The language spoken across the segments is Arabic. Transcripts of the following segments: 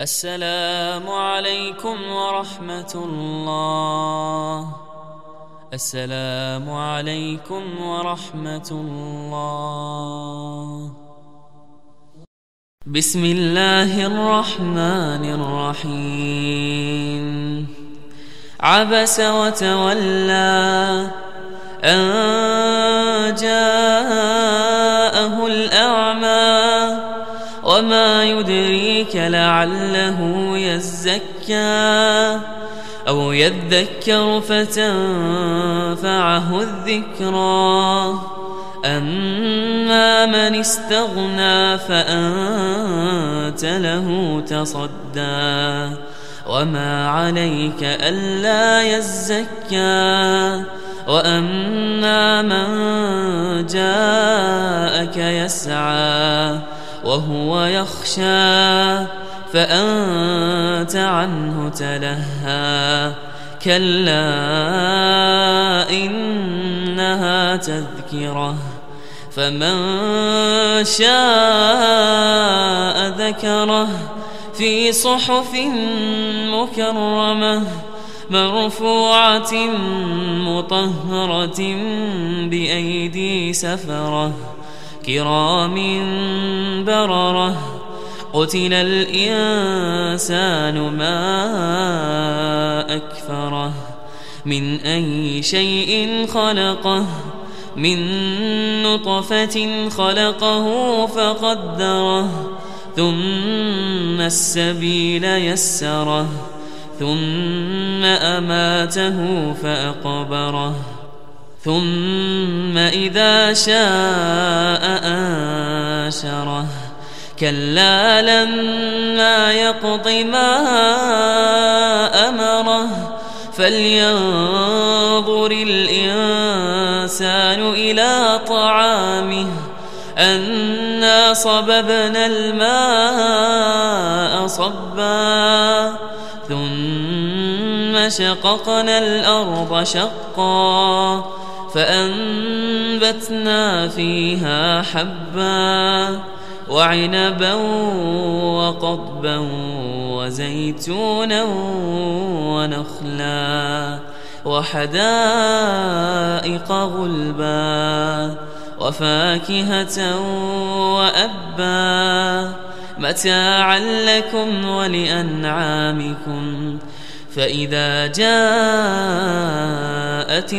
السلام عليكم ورحمة الله. السلام عليكم ورحمة الله. بسم الله الرحمن الرحيم. عبس وتولى أن جاءه الأعمى وما يدريك لعله يزكى أو يذكر فتنفعه الذكرى. أما من استغنى فأنت له تصدى وما عليك ألا يزكى. وأما من جاءك يسعى وهو يخشى فأنت عنه تلهى. كلا إنها تذكرة فمن شاء ذكره في صحف مكرمة مرفوعة مطهرة بأيدي سفرة كرام بررة. قتل الإنسان ما أكفره من أي شيء خلقه من نطفة خلقه فقدره ثم السبيل يسره ثم أماته فأقبره ثم إذا شاء أنشره. كلا لما يقض ما أمره فلينظر الإنسان إلى طعامه أنا صببنا الماء صبا ثم شققنا الأرض شقا فأنبتنا فيها حبا وعنبا وقضبا وزيتونا ونخلا وحدائق غلبا وفاكهة وأبا متاعا لكم ولأنعامكم. فإذا جاءت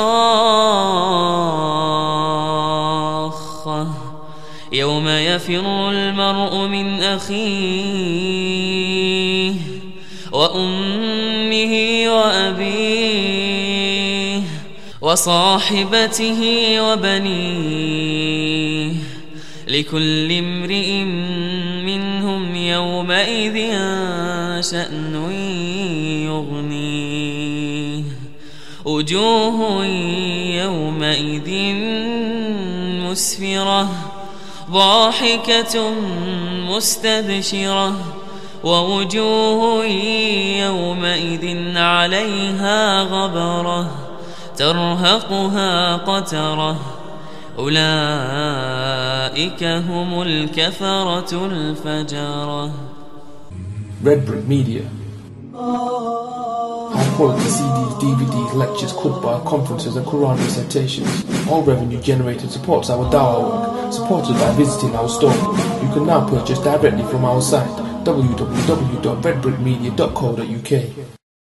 الصاخة يوم يفر المرء من أخيه وأمه وأبيه وصاحبته وبنيه لكل امرئ منهم يومئذ شأن يغنيه. وجوه يومئذ مسفرة ضاحكة مستبشرة ووجوه يومئذ عليها غبرة ترهقها قترة أولئك هم الكفرة الفجرة. Red Brick Media. High quality CDs, DVDs, lectures, khutbah, conferences and Quran recitations. All revenue generated supports our dawah work, supported by visiting our store. You can now purchase directly from our site www.redbrickmedia.co.uk.